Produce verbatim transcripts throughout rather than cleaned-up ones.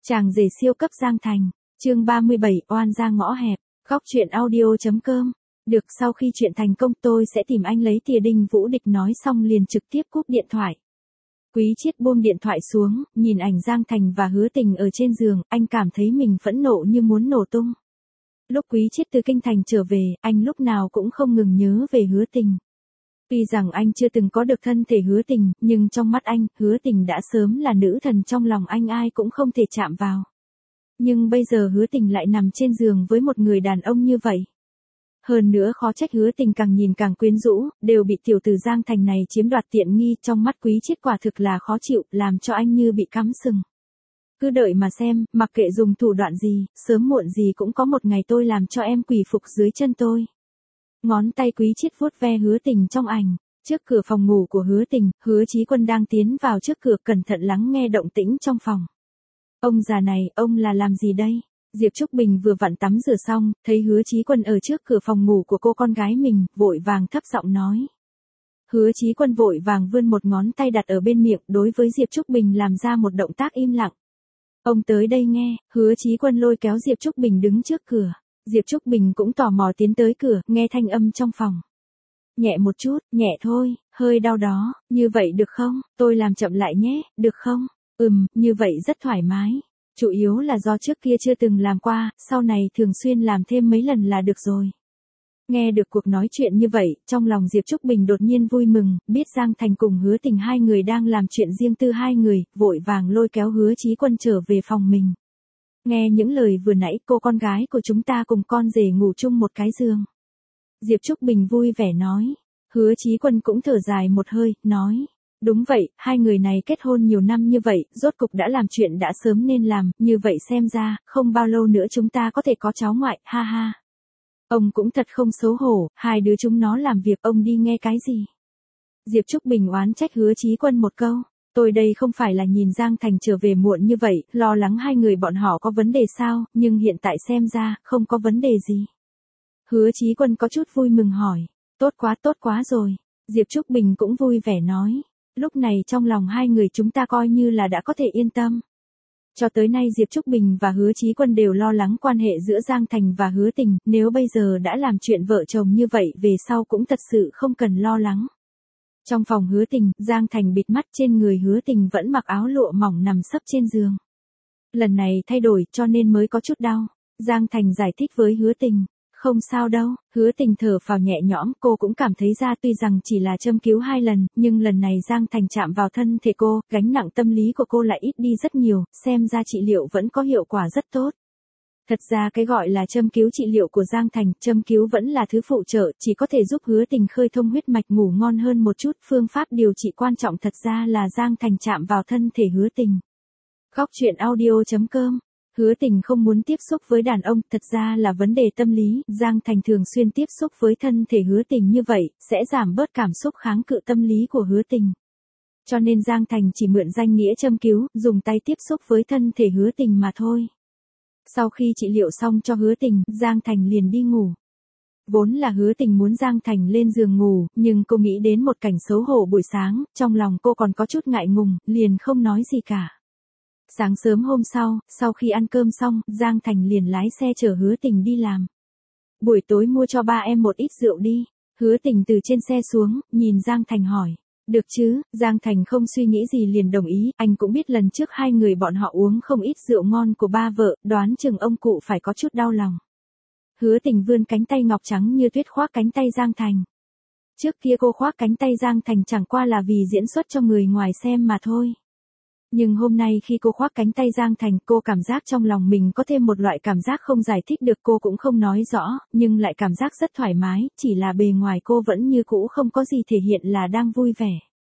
Chàng rể siêu cấp Giang Thành, chương ba mươi bảy, oan ra ngõ hẹp, góc truyện audio.com. Được, sau khi chuyện thành công tôi sẽ tìm anh lấy tìa. Đinh Vũ Địch nói xong liền trực tiếp cúp điện thoại. Quý Triết buông điện thoại xuống, nhìn ảnh Giang Thành và Hứa Tình ở trên giường, anh cảm thấy mình phẫn nộ như muốn nổ tung. Lúc Quý Triết từ kinh thành trở về, anh lúc nào cũng không ngừng nhớ về Hứa Tình. Tuy rằng anh chưa từng có được thân thể Hứa Tình, nhưng trong mắt anh, Hứa Tình đã sớm là nữ thần trong lòng anh, ai cũng không thể chạm vào. Nhưng bây giờ Hứa Tình lại nằm trên giường với một người đàn ông như vậy. Hơn nữa khó trách Hứa Tình càng nhìn càng quyến rũ, đều bị tiểu tử Giang Thành này chiếm đoạt tiện nghi. Trong mắt Quý Triết quả thực là khó chịu, làm cho anh như bị cắm sừng. Cứ đợi mà xem, mặc kệ dùng thủ đoạn gì, sớm muộn gì cũng có một ngày tôi làm cho em quỳ phục dưới chân tôi. Ngón tay Quý Triết vuốt ve Hứa Tình trong ảnh. Trước cửa phòng ngủ của Hứa Tình, Hứa Chí Quân đang tiến vào trước cửa, cẩn thận lắng nghe động tĩnh trong phòng. Ông già này, ông là làm gì đây? Diệp Trúc Bình vừa vặn tắm rửa xong, thấy Hứa Chí Quân ở trước cửa phòng ngủ của cô con gái mình, vội vàng thấp giọng nói. Hứa Chí Quân vội vàng vươn một ngón tay đặt ở bên miệng, đối với Diệp Trúc Bình làm ra một động tác im lặng. Ông tới đây nghe. Hứa Chí Quân lôi kéo Diệp Trúc Bình đứng trước cửa. Diệp Trúc Bình cũng tò mò tiến tới cửa, nghe thanh âm trong phòng. Nhẹ một chút, nhẹ thôi, hơi đau đó, như vậy được không? Tôi làm chậm lại nhé, được không? Ừm, như vậy rất thoải mái. Chủ yếu là do trước kia chưa từng làm qua, sau này thường xuyên làm thêm mấy lần là được rồi. Nghe được cuộc nói chuyện như vậy, trong lòng Diệp Trúc Bình đột nhiên vui mừng, biết Giang Thành cùng Hứa Tình hai người đang làm chuyện riêng tư hai người, vội vàng lôi kéo Hứa Chí Quân trở về phòng mình. Nghe những lời vừa nãy, cô con gái của chúng ta cùng con rể ngủ chung một cái giường. Diệp Trúc Bình vui vẻ nói. Hứa Chí Quân cũng thở dài một hơi, nói. Đúng vậy, hai người này kết hôn nhiều năm như vậy, rốt cục đã làm chuyện đã sớm nên làm, như vậy xem ra, không bao lâu nữa chúng ta có thể có cháu ngoại, ha ha. Ông cũng thật không xấu hổ, hai đứa chúng nó làm việc ông đi nghe cái gì. Diệp Trúc Bình oán trách Hứa Chí Quân một câu. Tôi đây không phải là nhìn Giang Thành trở về muộn như vậy, lo lắng hai người bọn họ có vấn đề sao, nhưng hiện tại xem ra, không có vấn đề gì. Hứa Chí Quân có chút vui mừng hỏi. Tốt quá tốt quá rồi. Diệp Trúc Bình cũng vui vẻ nói. Lúc này trong lòng hai người chúng ta coi như là đã có thể yên tâm. Cho tới nay Diệp Trúc Bình và Hứa Chí Quân đều lo lắng quan hệ giữa Giang Thành và Hứa Tình, nếu bây giờ đã làm chuyện vợ chồng như vậy về sau cũng thật sự không cần lo lắng. Trong phòng Hứa Tình, Giang Thành bịt mắt, trên người Hứa Tình vẫn mặc áo lụa mỏng nằm sấp trên giường. Lần này thay đổi cho nên mới có chút đau. Giang Thành giải thích với Hứa Tình. Không sao đâu. Hứa Tình thở phào nhẹ nhõm, cô cũng cảm thấy ra tuy rằng chỉ là châm cứu hai lần, nhưng lần này Giang Thành chạm vào thân thể cô, gánh nặng tâm lý của cô lại ít đi rất nhiều, xem ra trị liệu vẫn có hiệu quả rất tốt. Thật ra cái gọi là châm cứu trị liệu của Giang Thành, châm cứu vẫn là thứ phụ trợ, chỉ có thể giúp Hứa Tình khơi thông huyết mạch ngủ ngon hơn một chút, phương pháp điều trị quan trọng thật ra là Giang Thành chạm vào thân thể Hứa Tình. Góc truyện audio.com. Hứa Tình không muốn tiếp xúc với đàn ông, thật ra là vấn đề tâm lý, Giang Thành thường xuyên tiếp xúc với thân thể Hứa Tình như vậy, sẽ giảm bớt cảm xúc kháng cự tâm lý của Hứa Tình. Cho nên Giang Thành chỉ mượn danh nghĩa châm cứu, dùng tay tiếp xúc với thân thể Hứa Tình mà thôi. Sau khi trị liệu xong cho Hứa Tình, Giang Thành liền đi ngủ. Vốn là Hứa Tình muốn Giang Thành lên giường ngủ, nhưng cô nghĩ đến một cảnh xấu hổ buổi sáng, trong lòng cô còn có chút ngại ngùng, liền không nói gì cả. Sáng sớm hôm sau, sau khi ăn cơm xong, Giang Thành liền lái xe chở Hứa Tình đi làm. Buổi tối mua cho ba em một ít rượu đi. Hứa Tình từ trên xe xuống, nhìn Giang Thành hỏi. Được chứ? Giang Thành không suy nghĩ gì liền đồng ý, anh cũng biết lần trước hai người bọn họ uống không ít rượu ngon của ba vợ, đoán chừng ông cụ phải có chút đau lòng. Hứa Tình vươn cánh tay ngọc trắng như tuyết khoác cánh tay Giang Thành. Trước kia cô khoác cánh tay Giang Thành chẳng qua là vì diễn xuất cho người ngoài xem mà thôi. Nhưng hôm nay khi cô khoác cánh tay Giang Thành, cô cảm giác trong lòng mình có thêm một loại cảm giác không giải thích được, cô cũng không nói rõ, nhưng lại cảm giác rất thoải mái, chỉ là bề ngoài cô vẫn như cũ không có gì thể hiện là đang vui vẻ.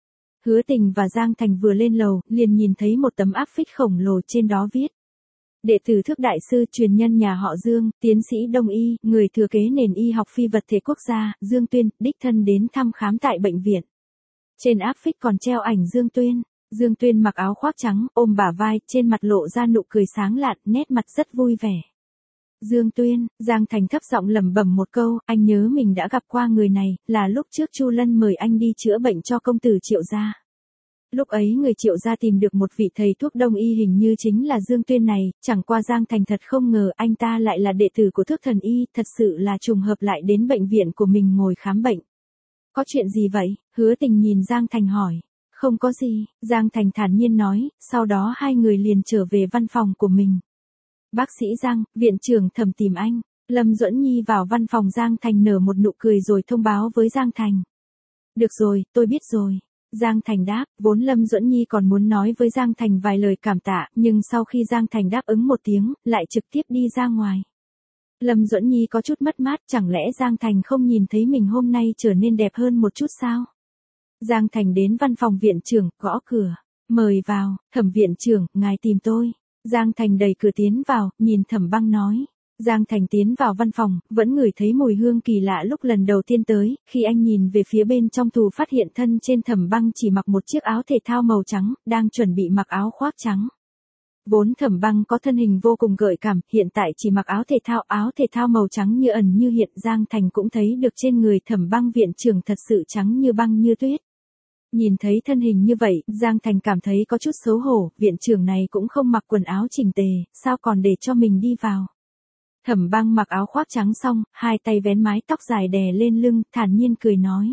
Hứa Tình và Giang Thành vừa lên lầu, liền nhìn thấy một tấm áp phích khổng lồ, trên đó viết. Đệ tử Thước Đại Sư, truyền nhân nhà họ Dương, tiến sĩ Đông Y, người thừa kế nền y học phi vật thể quốc gia, Dương Tuyên, đích thân đến thăm khám tại bệnh viện. Trên áp phích còn treo ảnh Dương Tuyên. Dương Tuyên mặc áo khoác trắng, ôm bả vai, trên mặt lộ ra nụ cười sáng lạn, nét mặt rất vui vẻ. Dương Tuyên, Giang Thành thấp giọng lẩm bẩm một câu, anh nhớ mình đã gặp qua người này, là lúc trước Chu Lân mời anh đi chữa bệnh cho công tử Triệu gia. Lúc ấy người Triệu gia tìm được một vị thầy thuốc đông y hình như chính là Dương Tuyên này, chẳng qua Giang Thành thật không ngờ anh ta lại là đệ tử của Thước Thần Y, thật sự là trùng hợp lại đến bệnh viện của mình ngồi khám bệnh. Có chuyện gì vậy? Hứa Tình nhìn Giang Thành hỏi. Không có gì, Giang Thành thản nhiên nói, sau đó hai người liền trở về văn phòng của mình. Bác sĩ Giang, viện trưởng Thẩm tìm anh. Lâm Duẫn Nhi vào văn phòng Giang Thành nở một nụ cười rồi thông báo với Giang Thành. Được rồi, tôi biết rồi. Giang Thành đáp, vốn Lâm Duẫn Nhi còn muốn nói với Giang Thành vài lời cảm tạ, nhưng sau khi Giang Thành đáp ứng một tiếng, lại trực tiếp đi ra ngoài. Lâm Duẫn Nhi có chút mất mát, chẳng lẽ Giang Thành không nhìn thấy mình hôm nay trở nên đẹp hơn một chút sao? Giang Thành đến văn phòng viện trưởng, gõ cửa. Mời vào, Thẩm viện trưởng, ngài tìm tôi. Giang Thành đẩy cửa tiến vào, nhìn Thẩm Băng nói. Giang Thành tiến vào văn phòng, vẫn ngửi thấy mùi hương kỳ lạ lúc lần đầu tiên tới, khi anh nhìn về phía bên trong tủ phát hiện thân trên Thẩm Băng chỉ mặc một chiếc áo thể thao màu trắng, đang chuẩn bị mặc áo khoác trắng. Vốn Thẩm Băng có thân hình vô cùng gợi cảm, hiện tại chỉ mặc áo thể thao, áo thể thao màu trắng như ẩn như hiện, Giang Thành cũng thấy được trên người Thẩm Băng viện trưởng thật sự trắng như băng như tuyết. Nhìn thấy thân hình như vậy, Giang Thành cảm thấy có chút xấu hổ, viện trưởng này cũng không mặc quần áo chỉnh tề, sao còn để cho mình đi vào. Thẩm Băng mặc áo khoác trắng xong, hai tay vén mái tóc dài đè lên lưng, thản nhiên cười nói.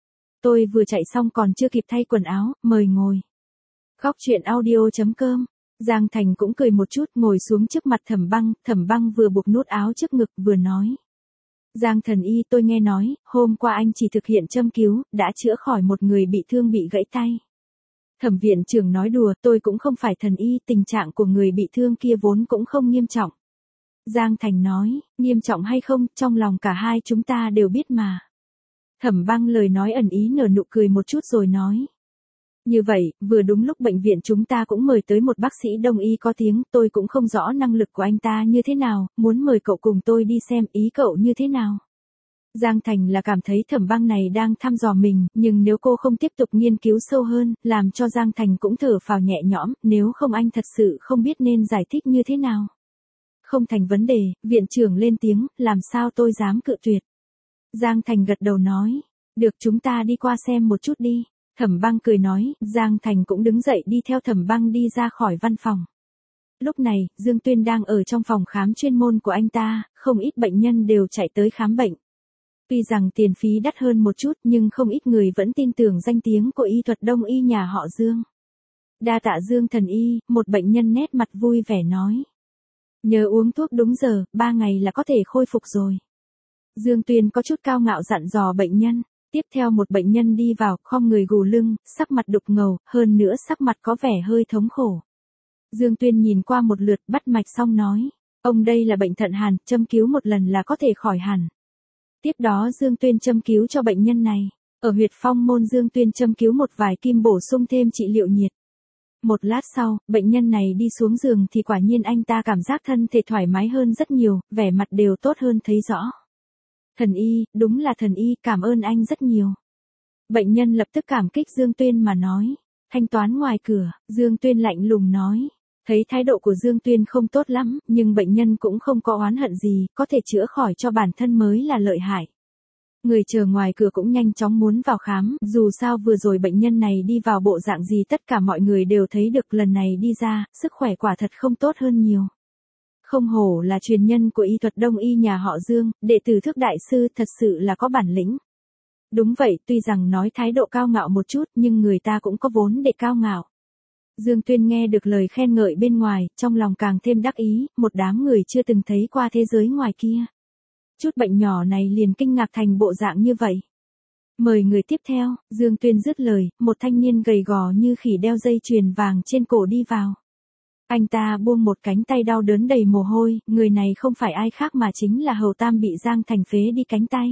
Tôi vừa chạy xong còn chưa kịp thay quần áo, mời ngồi. Góc truyện audio chấm com. Giang Thành cũng cười một chút, ngồi xuống trước mặt Thẩm Băng, Thẩm Băng vừa buộc nút áo trước ngực, vừa nói. Giang thần y, tôi nghe nói, hôm qua anh chỉ thực hiện châm cứu, đã chữa khỏi một người bị thương bị gãy tay. Thẩm viện trưởng nói đùa, tôi cũng không phải thần y, tình trạng của người bị thương kia vốn cũng không nghiêm trọng. Giang Thành nói, nghiêm trọng hay không, trong lòng cả hai chúng ta đều biết mà. Thẩm Băng lời nói ẩn ý nở nụ cười một chút rồi nói. Như vậy, vừa đúng lúc bệnh viện chúng ta cũng mời tới một bác sĩ đông y có tiếng, tôi cũng không rõ năng lực của anh ta như thế nào, muốn mời cậu cùng tôi đi xem, ý cậu như thế nào. Giang Thành là cảm thấy Thẩm Băng này đang thăm dò mình, nhưng nếu cô không tiếp tục nghiên cứu sâu hơn, làm cho Giang Thành cũng thở phào nhẹ nhõm, nếu không anh thật sự không biết nên giải thích như thế nào. Không thành vấn đề, viện trưởng lên tiếng, làm sao tôi dám cự tuyệt. Giang Thành gật đầu nói, được chúng ta đi qua xem một chút đi. Thẩm Băng cười nói, Giang Thành cũng đứng dậy đi theo Thẩm Băng đi ra khỏi văn phòng. Lúc này, Dương Tuyên đang ở trong phòng khám chuyên môn của anh ta, không ít bệnh nhân đều chạy tới khám bệnh. Tuy rằng tiền phí đắt hơn một chút nhưng không ít người vẫn tin tưởng danh tiếng của y thuật đông y nhà họ Dương. Đa tạ Dương thần y, một bệnh nhân nét mặt vui vẻ nói. Nhớ uống thuốc đúng giờ, ba ngày là có thể khôi phục rồi. Dương Tuyên có chút cao ngạo dặn dò bệnh nhân. Tiếp theo một bệnh nhân đi vào, khom người gù lưng, sắc mặt đục ngầu, hơn nữa sắc mặt có vẻ hơi thống khổ. Dương Tuyên nhìn qua một lượt, bắt mạch xong nói, ông đây là bệnh thận hàn, châm cứu một lần là có thể khỏi hẳn. Tiếp đó Dương Tuyên châm cứu cho bệnh nhân này. Ở huyệt phong môn Dương Tuyên châm cứu một vài kim bổ sung thêm trị liệu nhiệt. Một lát sau, bệnh nhân này đi xuống giường thì quả nhiên anh ta cảm giác thân thể thoải mái hơn rất nhiều, vẻ mặt đều tốt hơn thấy rõ. Thần y, đúng là thần y, cảm ơn anh rất nhiều. Bệnh nhân lập tức cảm kích Dương Tuyên mà nói. Thanh toán ngoài cửa, Dương Tuyên lạnh lùng nói. Thấy thái độ của Dương Tuyên không tốt lắm, nhưng bệnh nhân cũng không có oán hận gì, có thể chữa khỏi cho bản thân mới là lợi hại. Người chờ ngoài cửa cũng nhanh chóng muốn vào khám, dù sao vừa rồi bệnh nhân này đi vào bộ dạng gì tất cả mọi người đều thấy được, lần này đi ra, sức khỏe quả thật không tốt hơn nhiều. Không hổ là truyền nhân của y thuật đông y nhà họ Dương, đệ tử Thước đại sư thật sự là có bản lĩnh. Đúng vậy, tuy rằng nói thái độ cao ngạo một chút nhưng người ta cũng có vốn để cao ngạo. Dương Tuyên nghe được lời khen ngợi bên ngoài, trong lòng càng thêm đắc ý, một đám người chưa từng thấy qua thế giới ngoài kia. Chút bệnh nhỏ này liền kinh ngạc thành bộ dạng như vậy. Mời người tiếp theo, Dương Tuyên dứt lời, một thanh niên gầy gò như khỉ đeo dây chuyền vàng trên cổ đi vào. Anh ta buông một cánh tay đau đớn đầy mồ hôi, người này không phải ai khác mà chính là Hầu Tam bị Giang Thành phế đi cánh tay.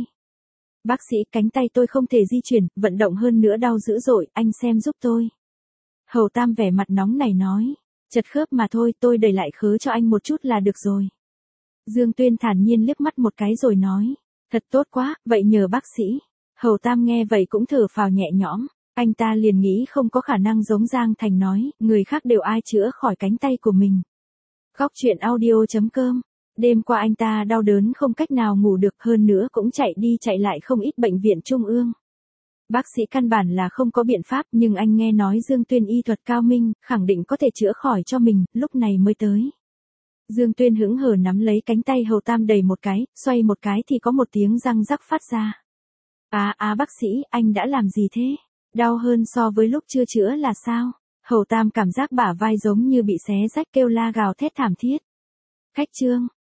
Bác sĩ, cánh tay tôi không thể di chuyển, vận động hơn nữa đau dữ dội, anh xem giúp tôi. Hầu Tam vẻ mặt nóng này nói, chật khớp mà thôi, tôi đẩy lại khớ cho anh một chút là được rồi. Dương Tuyên thản nhiên liếc mắt một cái rồi nói, thật tốt quá, vậy nhờ bác sĩ. Hầu Tam nghe vậy cũng thở phào nhẹ nhõm, anh ta liền nghĩ không có khả năng giống Giang Thành nói, người khác đều ai chữa khỏi cánh tay của mình. Góc truyện audio chấm com. Đêm qua anh ta đau đớn không cách nào ngủ được, hơn nữa cũng chạy đi chạy lại không ít bệnh viện trung ương. Bác sĩ căn bản là không có biện pháp, nhưng anh nghe nói Dương Tuyên y thuật cao minh, khẳng định có thể chữa khỏi cho mình, lúc này mới tới. Dương Tuyên hững hờ nắm lấy cánh tay Hầu Tam đẩy một cái, xoay một cái thì có một tiếng răng rắc phát ra. À à bác sĩ, anh đã làm gì thế? Đau hơn so với lúc chưa chữa là sao? Hầu Tam cảm giác bả vai giống như bị xé rách kêu la gào thét thảm thiết. Khách Trương,